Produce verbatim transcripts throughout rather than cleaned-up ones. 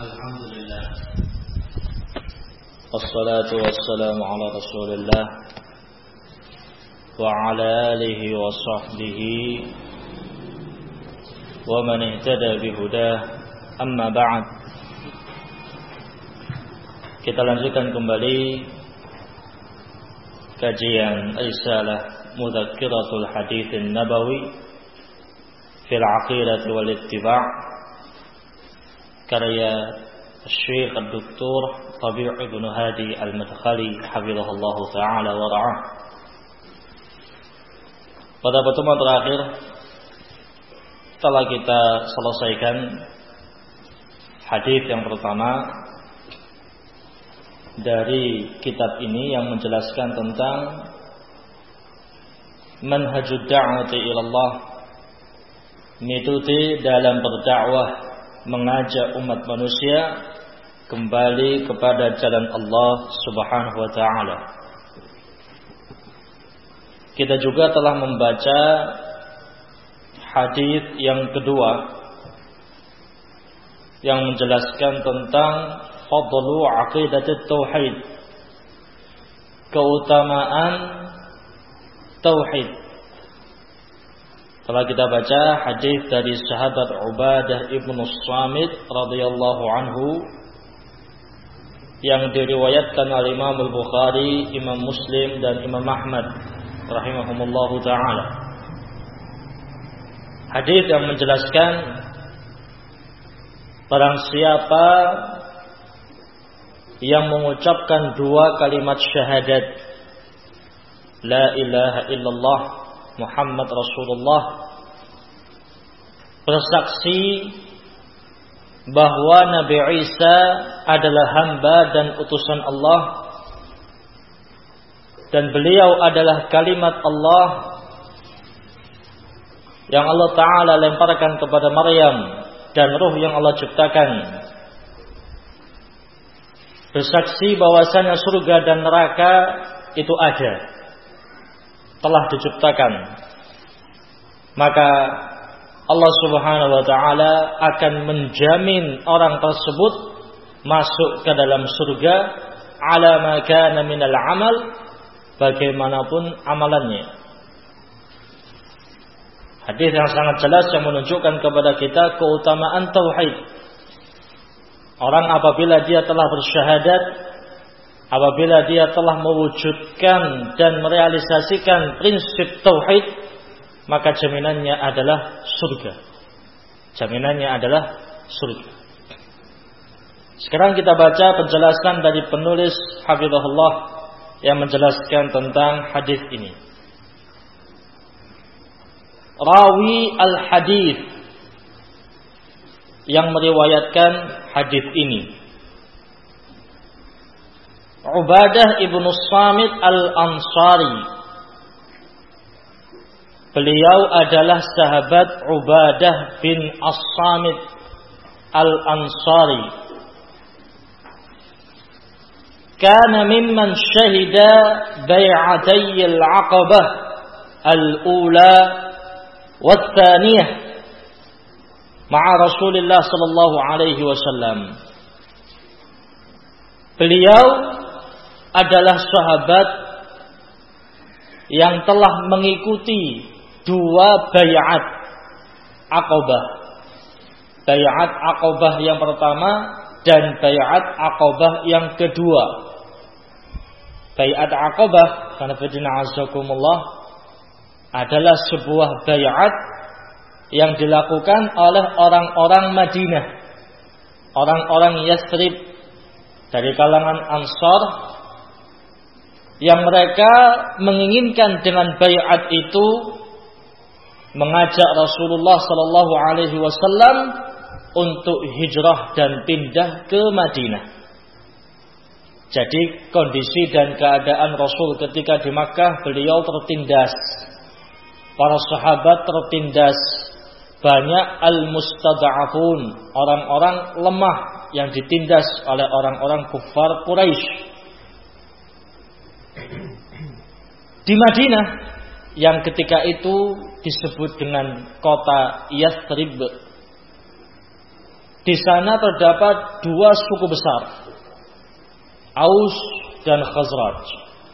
Alhamdulillah. Wassalatu wassalamu ala Rasulillah wa ala alihi wa sahbihi wa man ihtada bihudah. Amma ba'd. Kita lanjutkan kembali kajian Risalah Mudzakkiratul Haditsin Nabawi fil Aqidati wal Ittiba' karya Syekh Doktor Rabi' Ibn Hadi Al-Madkhali hafizahullah taala wa ra'ah. Pada pertemuan terakhir telah kita selesaikan hadis yang pertama dari kitab ini yang menjelaskan tentang manhajud da'wati ilallah, metode dalam berdakwah, mengajak umat manusia kembali kepada jalan Allah Subhanahu wa taala. Kita juga telah membaca hadis yang kedua yang menjelaskan tentang fadlu aqidatut tauhid, keutamaan tauhid. Telah kita baca hadis dari sahabat Ubadah ibn Samit radhiyallahu anhu yang diriwayatkan oleh Imam Al-Bukhari, Imam Muslim dan Imam Ahmad rahimahumullahu taala. Hadis yang menjelaskan barang siapa yang mengucapkan dua kalimat syahadat, la ilaha illallah Muhammad Rasulullah, bersaksi bahwa Nabi Isa adalah hamba dan utusan Allah dan beliau adalah kalimat Allah yang Allah Ta'ala lemparkan kepada Maryam dan ruh yang Allah ciptakan, bersaksi bahwasanya surga dan neraka itu ada, telah diciptakan, maka Allah Subhanahu wa taala akan menjamin orang tersebut masuk ke dalam surga ala ma kana minal amal, bagaimanapun amalannya. Hadis yang sangat jelas yang menunjukkan kepada kita keutamaan tauhid. Orang apabila dia telah bersyahadat, apabila dia telah mewujudkan dan merealisasikan prinsip tauhid, maka jaminannya adalah surga. Jaminannya adalah surga. Sekarang kita baca penjelasan dari penulis hafizahullah yang menjelaskan tentang hadis ini. Rawi al-hadis yang meriwayatkan hadis ini Ubadah ibn Samit al-Ansari. Beliau adalah sahabat Ubadah bin As-Samit al-Ansari. Kana mimman syahida bai'atay al-Aqabah al-ula wat-thaniyah ma'a Rasulillah sallallahu alaihi wasallam. Beliau adalah sahabat yang telah mengikuti dua bay'at Aqabah. Bay'at Aqabah yang pertama dan bay'at Aqabah yang kedua. Bay'at Aqabah, karena fadina azakumullah, adalah sebuah bay'at yang dilakukan oleh orang-orang Madinah, orang-orang Yathrib dari kalangan Ansar, yang mereka menginginkan dengan bay'at itu mengajak Rasulullah sallallahu alaihi wasallam untuk hijrah dan pindah ke Madinah. Jadi kondisi dan keadaan Rasul ketika di Makkah, beliau tertindas, para sahabat tertindas, banyak al-mustad'afun, orang-orang lemah yang ditindas oleh orang-orang kufar Quraisy. Di Madinah yang ketika itu disebut dengan kota Yathrib, Di sana terdapat dua suku besar, Aus dan Khazraj.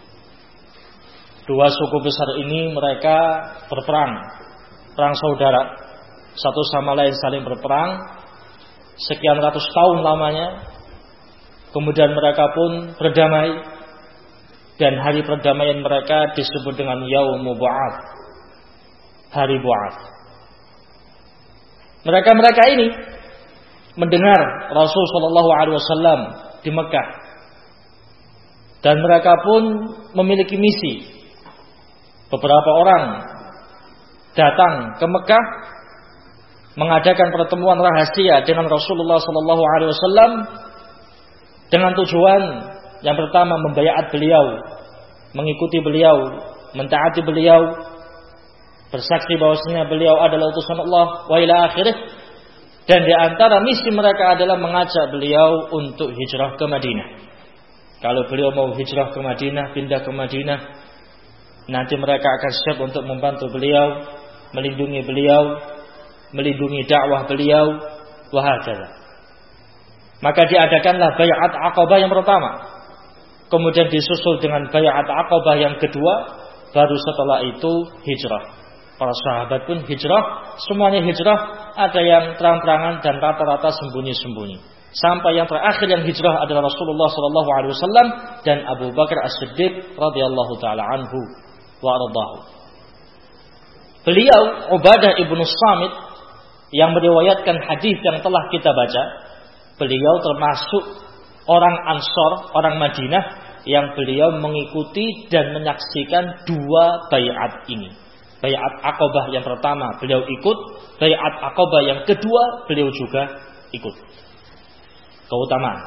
Dua suku besar ini mereka berperang, perang saudara, satu sama lain saling berperang sekian ratus tahun lamanya. Kemudian mereka pun berdamai, dan hari perdamaian mereka disebut dengan Yaumul Bu'ats, hari Bu'ats. Mereka-mereka ini mendengar Rasul sallallahu alaihi wasallam di Mekah, dan mereka pun memiliki misi. Beberapa orang datang ke Mekah mengadakan pertemuan rahasia dengan Rasulullah sallallahu alaihi wasallam dengan tujuan yang pertama membaiat beliau, mengikuti beliau, mentaati beliau, bersaksi bahwasanya beliau adalah utusan Allah wa ila akhirih. Dan di antara misi mereka adalah mengajak beliau untuk hijrah ke Madinah. Kalau beliau mau hijrah ke Madinah, pindah ke Madinah, nanti mereka akan siap untuk membantu beliau, melindungi beliau, melindungi dakwah beliau, wahakala. Maka diadakanlah Bai'at Aqabah yang pertama, kemudian disusul dengan Bai'at Aqabah yang kedua, baru setelah itu hijrah. Para sahabat pun hijrah, semuanya hijrah, ada yang terang-terangan dan rata-rata sembunyi-sembunyi. Sampai yang terakhir yang hijrah adalah Rasulullah sallallahu alaihi wasallam dan Abu Bakar As-Siddiq radhiyallahu taala anhu wa radhahu. Beliau Ubadah ibnu Samit yang meriwayatkan hadis yang telah kita baca, beliau termasuk orang Ansor, orang Madinah yang beliau mengikuti dan menyaksikan dua baiat ini. Baiat Aqabah yang pertama beliau ikut, Baiat Aqabah yang kedua beliau juga ikut. Keutamaan.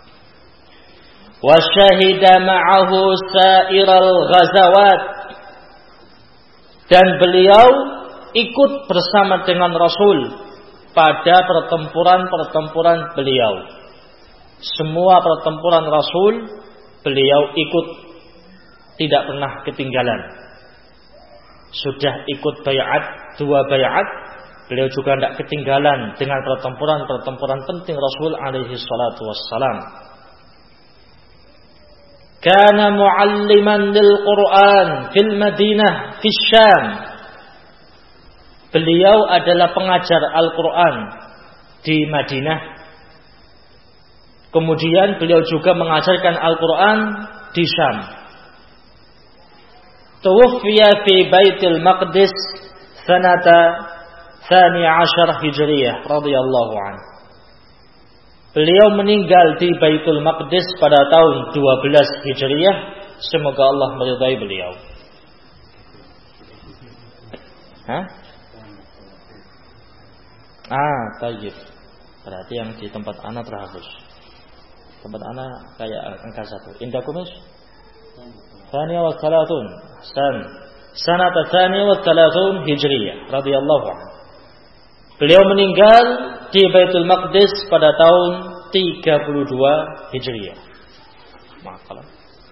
Wa syahida ma'ahu sa'iral ghazawat, dan beliau ikut bersama dengan Rasul pada pertempuran-pertempuran beliau. Semua pertempuran Rasul beliau ikut, tidak pernah ketinggalan. Sudah ikut baiat, dua baiat, beliau juga tidak ketinggalan dengan pertempuran-pertempuran penting Rasul alaihi salatu wassalam. Kana mualliman lil Quran fil Madinah fis Syam. Beliau adalah pengajar Al-Quran di Madinah. Kemudian beliau juga mengajarkan Al-Quran di Syam. Tuwfiya fi Baitul Maqdis sanata tsani asyar Hijriyah radhiyallahu anhu. Beliau meninggal di Baitul Maqdis pada tahun dua belas Hijriyah. Semoga Allah meridai beliau. Hah? Ah, tayyib. Berarti yang di tempat anak terhapus. Tempat anak kayak angka satu. Indakumus? Thaniya wa thalathun. San. Sanata thaniya wa thalathun Hijriyah radhiyallahu anhu. Beliau meninggal di Baitul Maqdis pada tahun tiga puluh dua Hijriyah. Makalah.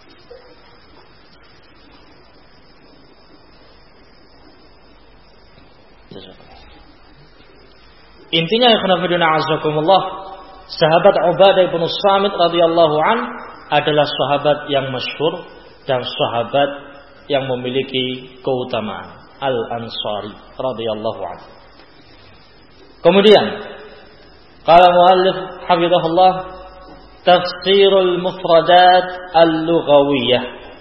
Intinya ya khonafiduna azakumullah, sahabat Ubadah bin Samit radhiyallahu an adalah sahabat yang masyhur dan sahabat yang memiliki keutamaan, Al-Ansari radhiyallahu anhu. Kemudian qala muallif hafizahullah, tafsirul mufradat al-lughawiyah,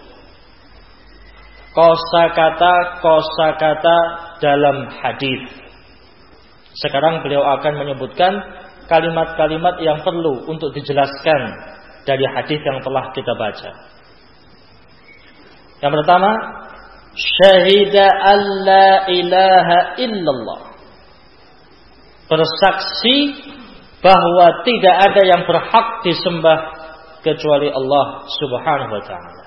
kosakata kosakata dalam hadis. Sekarang beliau akan menyebutkan kalimat-kalimat yang perlu untuk dijelaskan dari hadis yang telah kita baca. Yang pertama, syahida alla ilaha illallah, bersaksi bahwa tidak ada yang berhak disembah kecuali Allah Subhanahu wa ta'ala.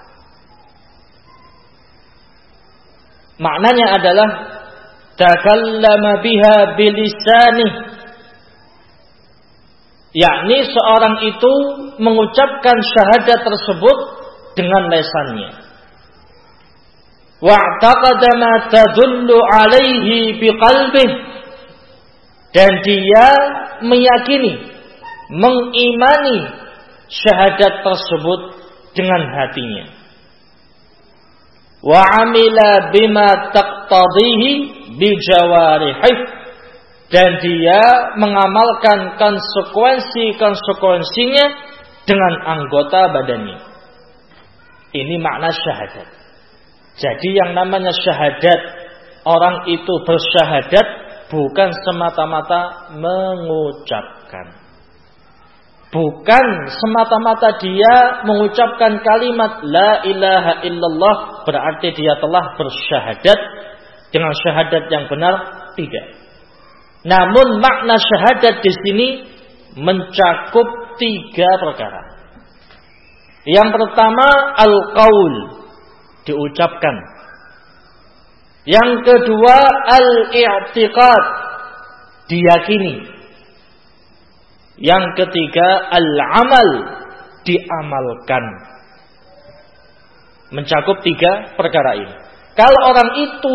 Maknanya adalah takallama biha bilisanih, yakni seorang itu mengucapkan syahadat tersebut dengan lisannya. Wa'taqada ma tadullu alaihi biqalbih, dan dia meyakini mengimani syahadat tersebut dengan hatinya. Wa amila bima taqtadihi bijawarihi, dan dia mengamalkan konsekuensi-konsekuensinya dengan anggota badannya. Ini makna syahadat. Jadi yang namanya syahadat, orang itu bersyahadat bukan semata-mata mengucapkan. Bukan semata-mata dia mengucapkan kalimat la ilaha illallah berarti dia telah bersyahadat dengan syahadat yang benar, tidak. Namun makna syahadat di sini mencakup tiga perkara. Yang pertama al-qaul, diucapkan. Yang kedua al-i'tiqad, diyakini. Yang ketiga al-amal, diamalkan. Mencakup tiga perkara ini. Kalau orang itu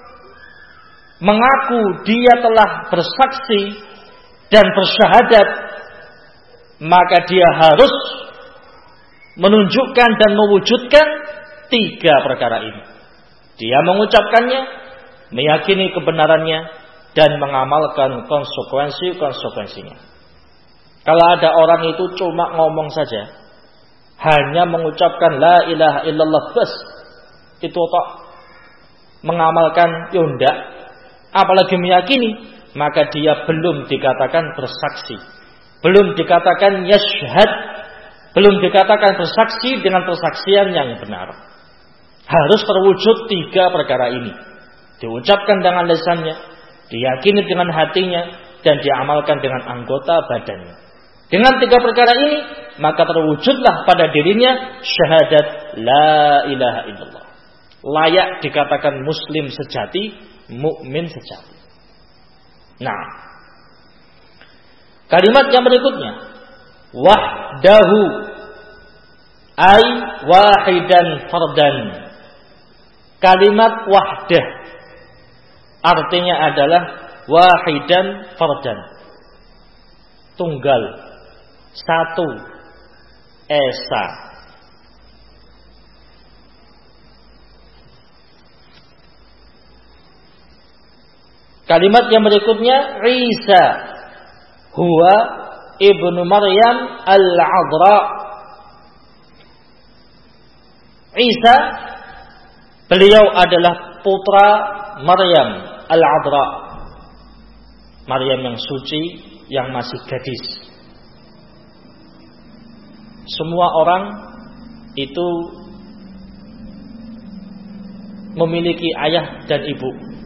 mengaku dia telah bersaksi dan bersyahadat, maka dia harus menunjukkan dan mewujudkan tiga perkara ini. Dia mengucapkannya, meyakini kebenarannya, dan mengamalkan konsekuensi-konsekuensinya. Kalau ada orang itu cuma ngomong saja, hanya mengucapkan la ilaha illallah bas, itu tok, mengamalkan yondak, apalagi meyakini, maka dia belum dikatakan bersaksi, belum dikatakan yashhad, belum dikatakan bersaksi dengan persaksian yang benar. Harus terwujud tiga perkara ini, diucapkan dengan lisannya, diyakini dengan hatinya, dan diamalkan dengan anggota badannya. Dengan tiga perkara ini, maka terwujudlah pada dirinya syahadat la ilaha illallah. Layak dikatakan muslim sejati, mukmin sejati. Nah, kalimat yang berikutnya, wahdahu ay wahidan fardan. Kalimat wahdah artinya adalah wahidan fardan, tunggal, satu, esa. Kalimat yang berikutnya, Isa huwa ibnu Maryam al-Adra. Isa, beliau adalah putra Maryam al-Adra, Maryam yang suci, yang masih gadis. Semua orang itu memiliki ayah dan ibu,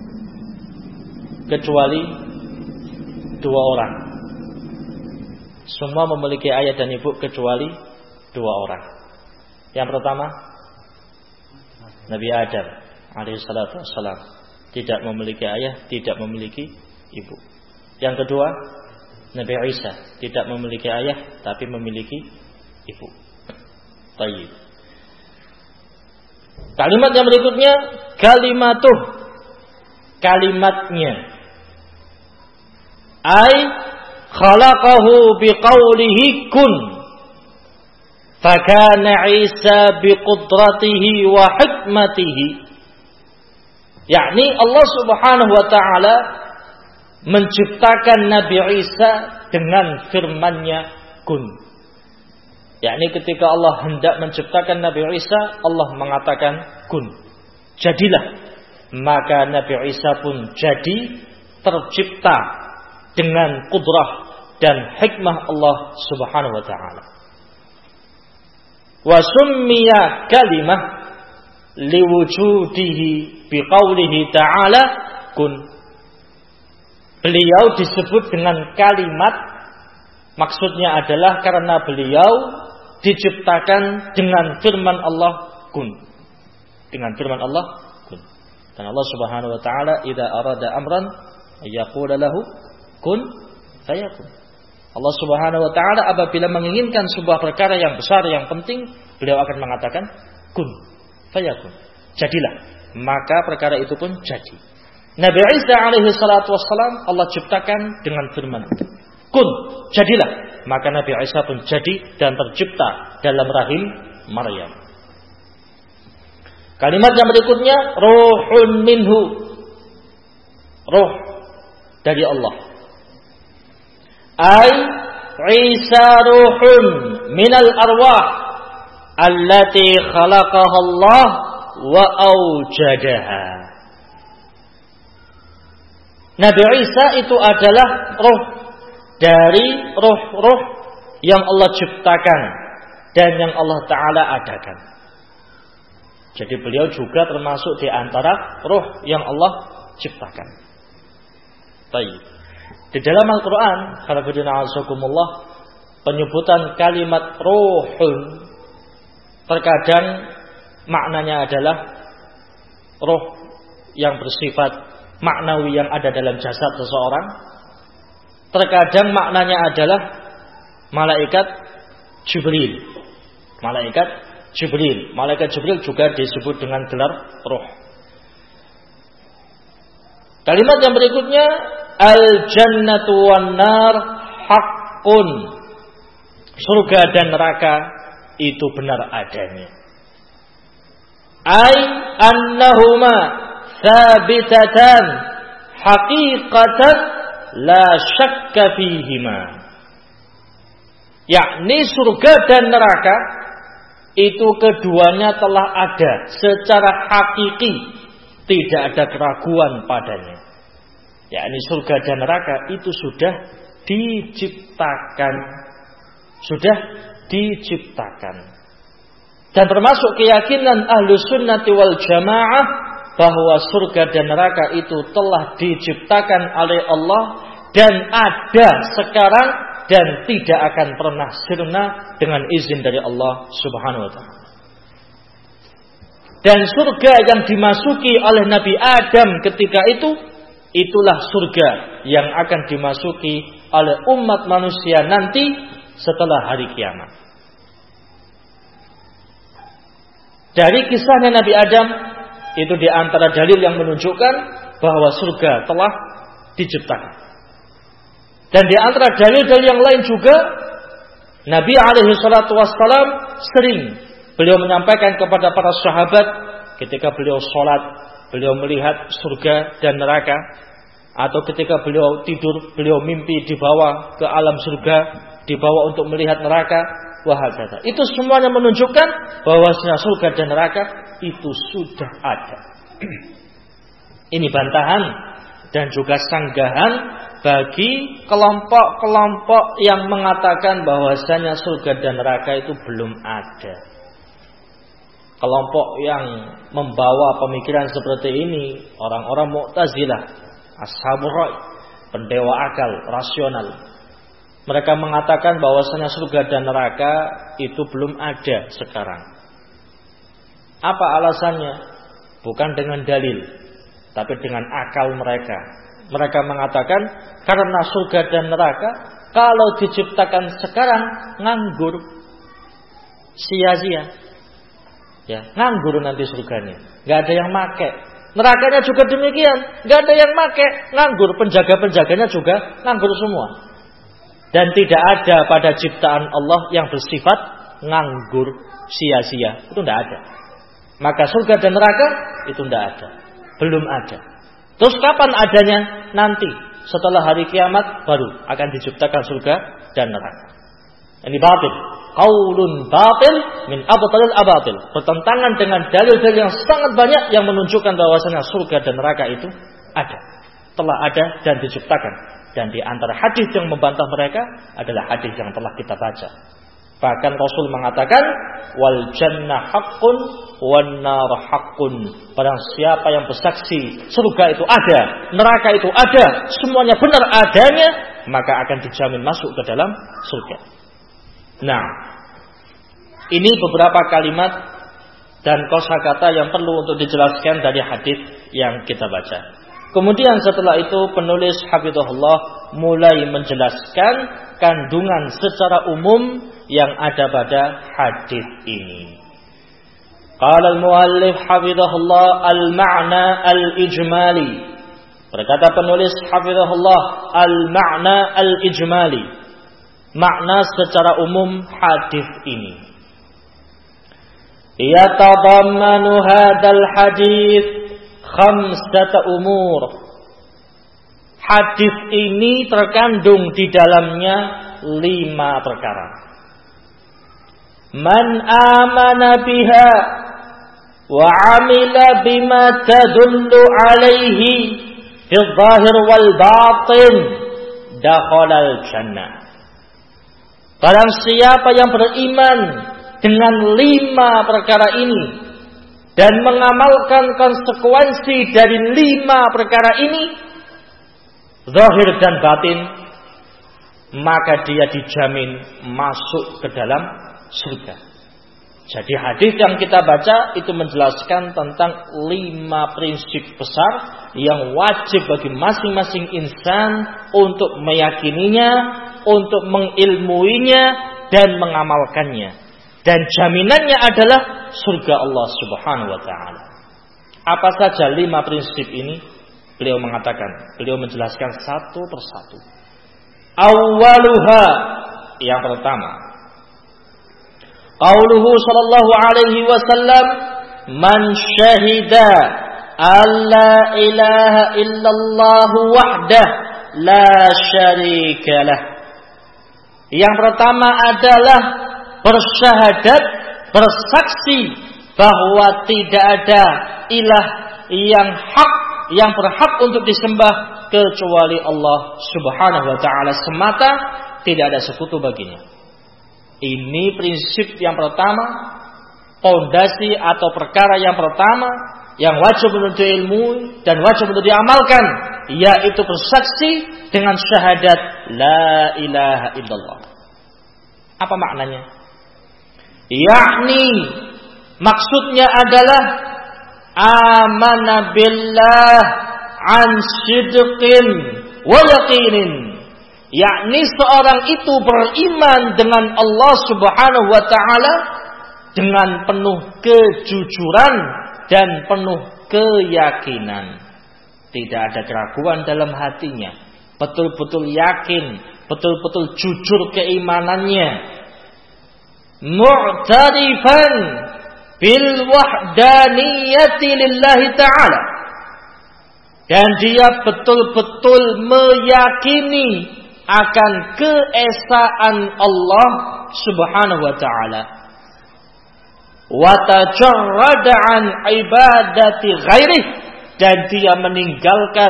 kecuali dua orang. Semua memiliki ayah dan ibu kecuali dua orang. Yang pertama, Nabi Adam alaihissalatu wassalam, tidak memiliki ayah, tidak memiliki ibu. Yang kedua, Nabi Isa, tidak memiliki ayah tapi memiliki ibu. Baik. Kalimat yang berikutnya, kalimatuh, kalimatnya. Ai khalaqahu biqaulihi kun, fakana Isa biqudratihi wa hikmatihi. Yakni Allah Subhanahu wa taala menciptakan Nabi Isa dengan firman-Nya kun. Yakni ketika Allah hendak menciptakan Nabi Isa, Allah mengatakan kun, jadilah. Maka Nabi Isa pun jadi, tercipta dengan kudrah dan hikmah Allah Subhanahu wa taala. Wa summiya kalimah liwujudihi biqaulihi ta'ala kun. Beliau disebut dengan kalimat, maksudnya adalah karena beliau diciptakan dengan firman Allah kun. Dengan firman Allah kun. Dan Allah Subhanahu wa taala idza arada amran yaqulu lahu kun fayakun. Allah Subhanahu wa taala apabila menginginkan sebuah perkara yang besar yang penting, beliau akan mengatakan kun fayakun. Jadilah, maka perkara itu pun jadi. Nabi Isa alaihi salatu wassalam Allah ciptakan dengan firman. kun, jadilah. Maka Nabi Isa pun jadi dan tercipta dalam rahim Maryam. Kalimat yang berikutnya, ruhun minhu, ruh dari Allah. Ay Isa ruhun minal arwah allati khalaqaha Allah wa aujadaha. Nabi Isa itu adalah roh dari roh-roh yang Allah ciptakan dan yang Allah Ta'ala adakan. Jadi beliau juga termasuk di antara roh yang Allah ciptakan. Baik. Di dalam Al-Quran, penyebutan kalimat rohun terkadang maknanya adalah roh yang bersifat maknawi yang ada dalam jasad seseorang. Terkadang maknanya adalah malaikat Jibril. Malaikat Jibril. Malaikat Jibril juga disebut dengan gelar roh. Kalimat yang berikutnya, al-jannatu wan-nar haqqun. Surga dan neraka itu benar adanya. Ai annahuma thabitatan haqiqatan la syakka fihima. Yakni surga dan neraka itu keduanya telah ada secara hakiki, tidak ada keraguan padanya. Yakni surga dan neraka itu sudah diciptakan, sudah diciptakan. Dan termasuk keyakinan Ahlus Sunnati wal Jamaah bahwa surga dan neraka itu telah diciptakan oleh Allah dan ada sekarang dan tidak akan pernah sirna dengan izin dari Allah Subhanahu wa taala. Dan surga yang dimasuki oleh Nabi Adam ketika itu, itulah surga yang akan dimasuki oleh umat manusia nanti setelah hari kiamat. Dari kisahnya Nabi Adam, itu di antara dalil yang menunjukkan bahwa surga telah diciptakan. Dan di antara dalil-dalil yang lain juga, Nabi alaihi salatu wassalam sering beliau menyampaikan kepada para sahabat ketika beliau sholat, beliau melihat surga dan neraka, atau ketika beliau tidur, beliau mimpi dibawa ke alam surga, dibawa untuk melihat neraka, wahakata. Itu semuanya menunjukkan bahwasanya surga dan neraka itu sudah ada. Ini bantahan dan juga sanggahan bagi kelompok-kelompok yang mengatakan bahwasanya surga dan neraka itu belum ada. Kelompok yang membawa pemikiran seperti ini orang-orang Mu'tazilah, Ashabur Ra'i, pendewa akal, rasional. Mereka mengatakan bahwasanya surga dan neraka itu belum ada sekarang. Apa alasannya? Bukan dengan dalil, tapi dengan akal mereka. Mereka mengatakan karena surga dan neraka kalau diciptakan sekarang nganggur, sia-sia. Ya, nganggur nanti surganya, nggak ada yang make. Nerakanya juga demikian, nggak ada yang make, nganggur. Penjaga-penjaganya juga nganggur semua. Dan tidak ada pada ciptaan Allah yang bersifat nganggur, sia-sia. Itu tidak ada. Maka surga dan neraka itu tidak ada, belum ada. Terus kapan adanya? Nanti setelah hari kiamat baru akan diciptakan surga dan neraka. Ini batil. Qaulun batil min abtalil abatil. Bertentangan dengan dalil-dalil yang sangat banyak yang menunjukkan bahwasanya surga dan neraka itu ada, telah ada dan diciptakan. Dan di antara hadis yang membantah mereka adalah hadis yang telah kita baca. Bahkan Rasul mengatakan wal jannah haqqun wan nar haqqun. Barang siapa yang bersaksi surga itu ada, neraka itu ada, semuanya benar adanya, maka akan dijamin masuk ke dalam surga. Nah, ini beberapa kalimat dan kosakata yang perlu untuk dijelaskan dari hadis yang kita baca. Kemudian setelah itu penulis hafizahullah mulai menjelaskan kandungan secara umum yang ada pada hadis ini. Qala al-muallif hafizahullah al-ma'na al-ijmali. Berkata penulis hafizahullah, al-ma'na al-ijmali, makna secara umum hadis ini. Yatadammanu hadzal hadis khamsata umur. Hadis ini terkandung di dalamnya lima perkara. Man amana biha wa amila bima tadullu alaihi fi dhahir wal batin dakhalal jannah. Barang siapa yang beriman dengan lima perkara ini dan mengamalkan konsekuensi dari lima perkara ini, zahir dan batin, maka dia dijamin masuk ke dalam surga. Jadi hadis yang kita baca itu menjelaskan tentang lima prinsip besar yang wajib bagi masing-masing insan untuk meyakininya, untuk mengilmuinya dan mengamalkannya. Dan jaminannya adalah surga Allah Subhanahu wa taala. Apa saja lima prinsip ini? Beliau mengatakan, beliau menjelaskan satu persatu. Awwaluha, yang pertama, qauluhu sallallahu alaihi wasallam, man syahida alla ilaha illallah wahdah la syarikalah. Yang pertama adalah bersyahadat, bersaksi bahwa tidak ada ilah yang hak, yang berhak untuk disembah kecuali Allah Subhanahu wa taala semata, tidak ada sekutu baginya. Ini prinsip yang pertama, pondasi atau perkara yang pertama yang wajib untuk ilmu dan wajib untuk diamalkan, yaitu bersaksi dengan syahadat la ilaha illallah. Apa maknanya? Yakni maksudnya adalah amana billah an sidqin wa yaqinin. Yakni seorang itu beriman dengan Allah Subhanahu wa taala dengan penuh kejujuran dan penuh keyakinan. Tidak ada keraguan dalam hatinya, betul-betul yakin, betul-betul jujur keimanannya. Mu'tarifan bil wahdaniyati lillahi ta'ala. Dan dia betul-betul meyakini akan keesaan Allah Subhanahu wa ta'ala. Wa tajarrada an ibadati ghairih. Dan dia meninggalkan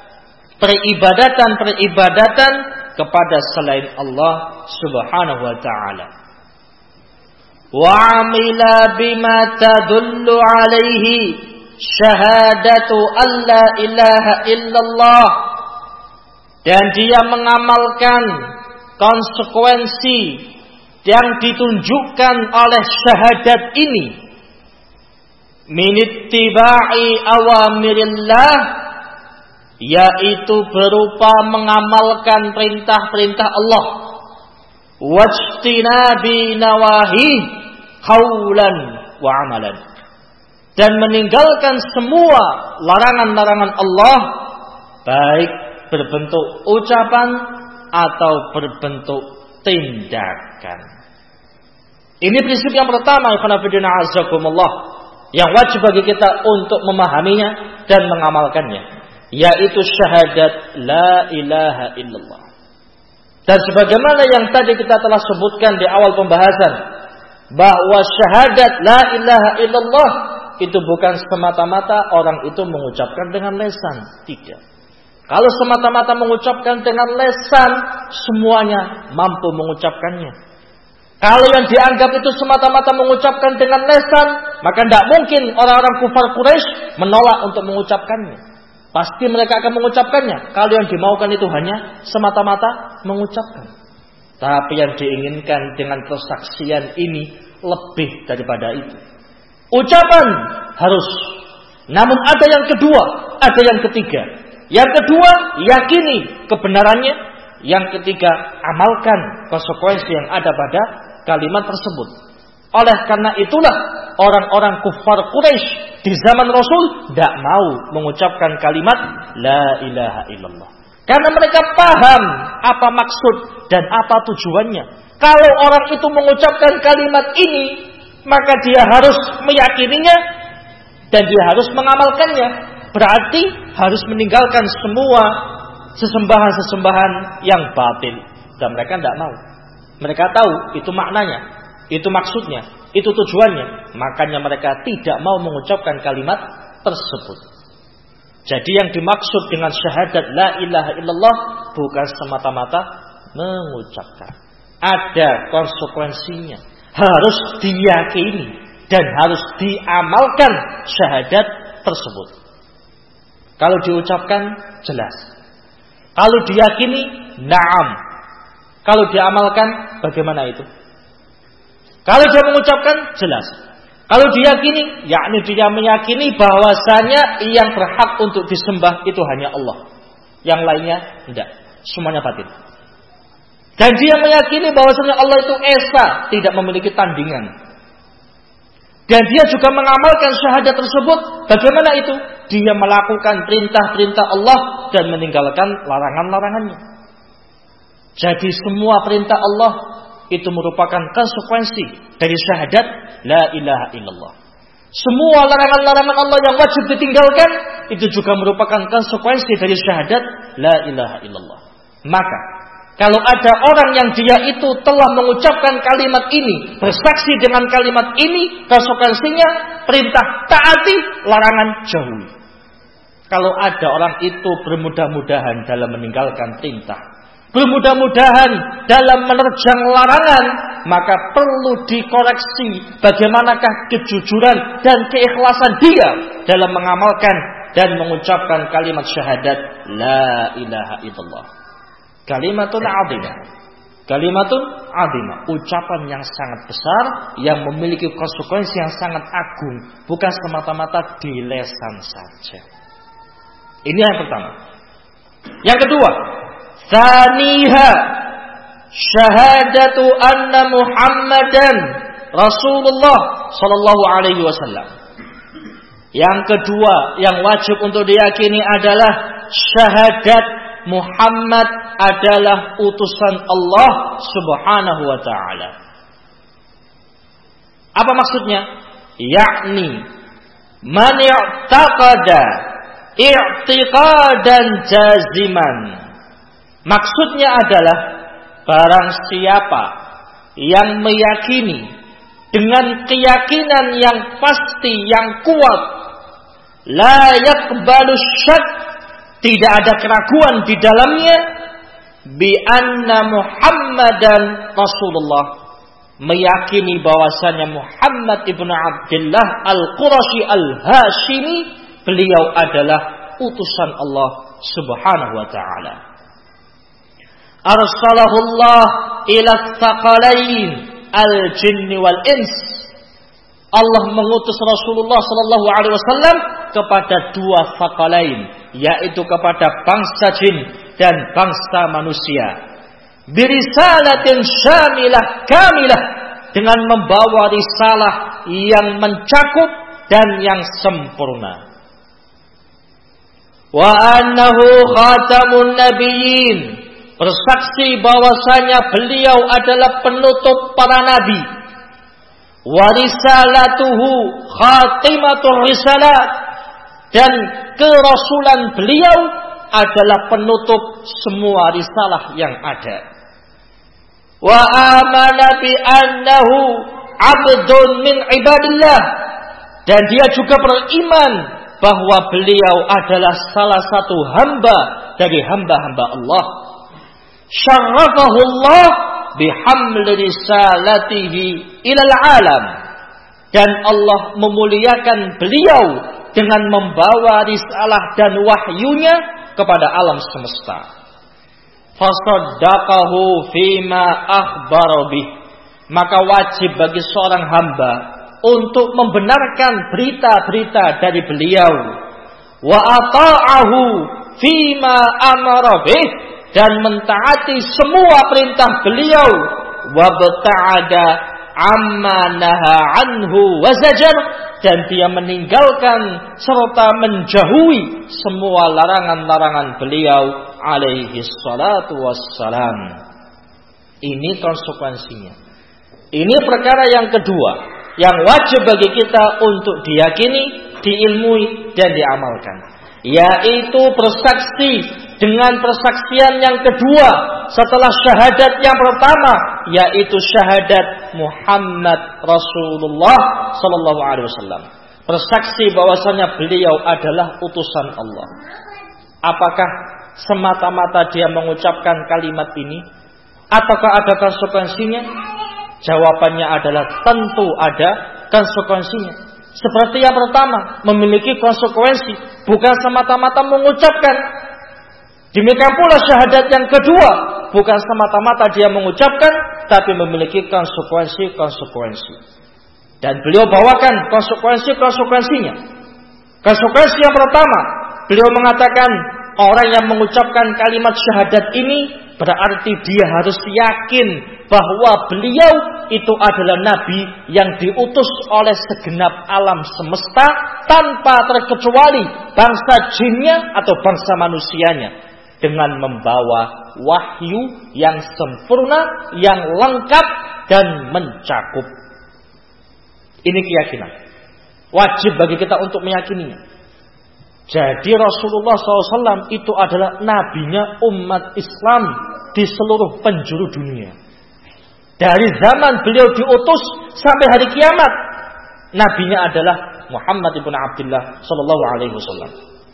peribadatan-peribadatan kepada selain Allah Subhanahu wa ta'ala. Wa amila bima tadullu alaihi syahadatu alla ilaha illallah. Dan dia mengamalkan konsekuensi yang ditunjukkan oleh syahadat ini, minittiba'i awamirillah, yaitu berupa mengamalkan perintah-perintah Allah, wajtinabi nawahi qaulan wa amalan, dan meninggalkan semua larangan-larangan Allah, baik berbentuk ucapan atau berbentuk tindakan. Ini prinsip yang pertama, ikhwan fillah azakumullah, yang wajib bagi kita untuk memahaminya dan mengamalkannya, yaitu syahadat la ilaha illallah. Dan sebagaimana yang tadi kita telah sebutkan di awal pembahasan, bahwa syahadat la ilaha illallah itu bukan semata-mata orang itu mengucapkan dengan lisan, tidak. Kalau semata-mata mengucapkan dengan lisan, semuanya mampu mengucapkannya. Kalau yang dianggap itu semata-mata mengucapkan dengan lisan, maka tidak mungkin orang-orang kufar Quraisy menolak untuk mengucapkannya. Pasti mereka akan mengucapkannya. Kalau yang dimaukan itu hanya semata-mata mengucapkan. Tapi yang diinginkan dengan persaksian ini lebih daripada itu. Ucapan harus. Namun ada yang kedua, ada yang ketiga. Yang kedua, yakini kebenarannya. Yang ketiga, amalkan konsekuensi yang ada pada kalimat tersebut. Oleh karena itulah orang-orang kufar Quraisy di zaman Rasul tidak mau mengucapkan kalimat la ilaha illallah. Karena mereka paham apa maksud dan apa tujuannya. Kalau orang itu mengucapkan kalimat ini, maka dia harus meyakininya dan dia harus mengamalkannya. Berarti harus meninggalkan semua sesembahan-sesembahan yang batil. Dan mereka tidak mau. Mereka tahu itu maknanya, itu maksudnya, itu tujuannya. Makanya mereka tidak mau mengucapkan kalimat tersebut. Jadi yang dimaksud dengan syahadat la ilaha illallah bukan semata-mata mengucapkan. Ada konsekuensinya. Harus diyakini dan harus diamalkan syahadat tersebut. Kalau diucapkan jelas. Kalau diyakini na'am. Kalau diamalkan bagaimana itu? Kalau dia mengucapkan jelas. Kalau diyakini, yakni dia meyakini bahwasanya yang berhak untuk disembah itu hanya Allah. Yang lainnya tidak, semuanya batil. Dan dia meyakini bahwasanya Allah itu esa, tidak memiliki tandingan. Dan dia juga mengamalkan syahadat tersebut. Bagaimana itu? Dia melakukan perintah-perintah Allah dan meninggalkan larangan-larangannya. Jadi semua perintah Allah itu merupakan konsekuensi dari syahadat la ilaha illallah. Semua larangan-larangan Allah yang wajib ditinggalkan itu juga merupakan konsekuensi dari syahadat la ilaha illallah. Maka kalau ada orang yang dia itu telah mengucapkan kalimat ini, bersaksi dengan kalimat ini, konsekuensinya perintah taati, larangan jauhi. Kalau ada orang itu bermudah-mudahan dalam meninggalkan perintah, bermudah-mudahan dalam menerjang larangan, maka perlu dikoreksi bagaimanakah kejujuran dan keikhlasan dia dalam mengamalkan dan mengucapkan kalimat syahadat la ilaha illallah. Kalimatun azimah. Kalimatun azimah, ucapan yang sangat besar yang memiliki konsekuensi yang sangat agung, bukan semata-mata di lisan saja. Ini yang pertama. Yang kedua, Tsaniha syahadatu anna Muhammadan Rasulullah sallallahu alaihi wasallam. Yang kedua yang wajib untuk diyakini adalah syahadat Muhammad adalah utusan Allah Subhanahu wa taala. Apa maksudnya? Yakni man i'taqada i'tiqadan jaziman. Maksudnya adalah barang siapa yang meyakini dengan keyakinan yang pasti, yang kuat, la yaqbalu syak, tidak ada keraguan di dalamnya, bi anna Muhammadan Rasulullah, meyakini bahwasanya Muhammad ibnu Abdullah al-Qurashi al-Hashimi, beliau adalah utusan Allah Subhanahu wa taala. Arsalahullah ila tsaqalain al-jinni wal ins. Allah mengutus Rasulullah sallallahu alaihi wasallam kepada dua tsaqalain, yaitu kepada bangsa jin dan bangsa manusia. Birisalatin syamilah kamilah, dengan membawa risalah yang mencakup dan yang sempurna. Wa annahu khatamun nabiyyin, bersaksi bahwasanya beliau adalah penutup para nabi. Wa risalatuhu khatimatur risalat, dan kerasulan beliau adalah penutup semua risalah yang ada. Wa amana bi annahu abdun min ibadillah, dan dia juga beriman bahwa beliau adalah salah satu hamba dari hamba-hamba Allah. Syarrafahu Allah bihamli risalatihi ilal alam, dan Allah memuliakan beliau dengan membawa risalah dan wahyunya kepada alam semesta. Fasaddaqahu fima akhbara bih, maka wajib bagi seorang hamba untuk membenarkan berita-berita dari beliau. Wa ata'ahu fima amara bih, dan mentaati semua perintah beliau. Wa bata'ada amma naha anhu wa zajar, dan dia meninggalkan serta menjauhi semua larangan-larangan beliau alaihi salatu wassalam. Ini konsekuensinya. Ini perkara yang kedua yang wajib bagi kita untuk diyakini, diilmui dan diamalkan, yaitu bersaksi dengan persaksian yang kedua setelah syahadat yang pertama, yaitu syahadat Muhammad Rasulullah sallallahu alaihi wasallam. Bersaksi bahwasanya beliau adalah utusan Allah. Apakah semata-mata dia mengucapkan kalimat ini ataukah ada konsekuensinya? Jawabannya adalah tentu ada konsekuensinya. Seperti yang pertama, memiliki konsekuensi, bukan semata-mata mengucapkan. Demikian pula syahadat yang kedua, bukan semata-mata dia mengucapkan, tapi memiliki konsekuensi-konsekuensi. Dan beliau bawakan konsekuensi-konsekuensinya. Konsekuensi yang pertama, beliau mengatakan orang yang mengucapkan kalimat syahadat ini berarti dia harus yakin bahwa beliau itu adalah nabi yang diutus oleh segenap alam semesta tanpa terkecuali bangsa jinnya atau bangsa manusianya, dengan membawa wahyu yang sempurna, yang lengkap dan mencakup. Ini keyakinan wajib bagi kita untuk meyakininya. Jadi Rasulullah shallallahu alaihi wasallam itu adalah nabinya umat Islam di seluruh penjuru dunia. Dari zaman beliau diutus sampai hari kiamat, nabinya adalah Muhammad ibn Abdullah sallallahu alaihi wasallam.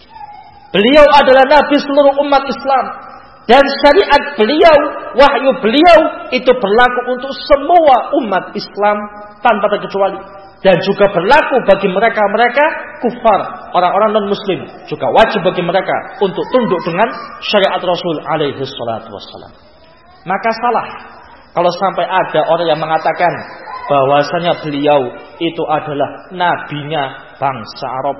Beliau adalah nabi seluruh umat Islam, dan syariat beliau, wahyu beliau itu berlaku untuk semua umat Islam tanpa terkecuali, dan juga berlaku bagi mereka-mereka kufar, orang-orang non-muslim, juga wajib bagi mereka untuk tunduk dengan syariat Rasul alaihi salatu wassalam. Maka salah kalau sampai ada orang yang mengatakan bahwasanya beliau itu adalah nabinya bangsa Arab.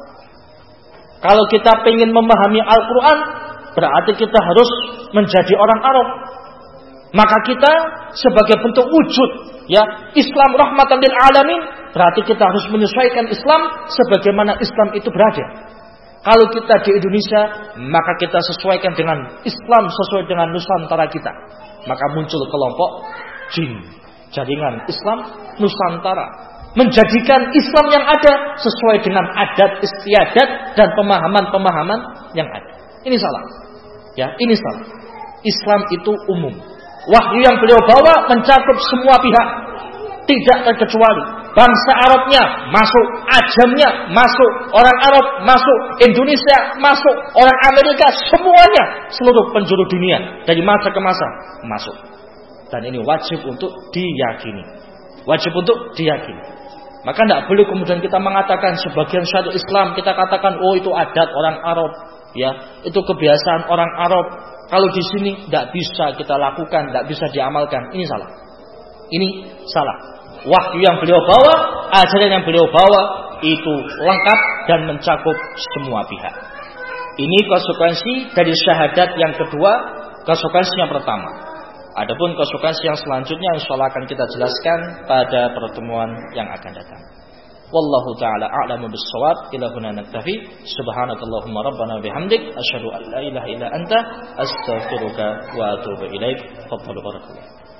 Kalau kita ingin memahami Al-Quran, berarti kita harus menjadi orang Arab. Maka kita sebagai bentuk wujud, ya, Islam rahmatan lil alamin, berarti kita harus menyesuaikan Islam sebagaimana Islam itu berada. Kalau kita di Indonesia, maka kita sesuaikan dengan Islam sesuai dengan Nusantara kita. Maka muncul kelompok jin, jaringan Islam Nusantara, menjadikan Islam yang ada sesuai dengan adat istiadat dan pemahaman-pemahaman yang ada. Ini salah. Ya, ini salah. Islam itu umum. Wahyu yang beliau bawa mencakup semua pihak, tidak terkecuali. Bangsa Arabnya masuk, Ajamnya masuk, orang Arab masuk, Indonesia masuk, orang Amerika, semuanya, seluruh penjuru dunia dari masa ke masa masuk. Dan ini wajib untuk diyakini. Wajib untuk diyakini. Maka tidak boleh kemudian kita mengatakan sebagian syariat Islam, kita katakan oh itu adat orang Arab, ya, itu kebiasaan orang Arab. Kalau di sini tidak bisa kita lakukan, tidak bisa diamalkan. Ini salah. Ini salah. Wahyu yang beliau bawa, ajaran yang beliau bawa itu lengkap dan mencakup semua pihak. Ini konsekuensi dari syahadat yang kedua, konsekuensi yang pertama. Adapun konsekuensi yang selanjutnya insyaallah akan kita jelaskan pada pertemuan yang akan datang. Wallahu ta'ala a'lamu bis-shawab. Ila huna naktafi. Subhanakallahumma rabbana bihamdik asyhadu an la ilaha illa anta astaghfiruka wa atubu ilaik. Fadhlu barakallahu.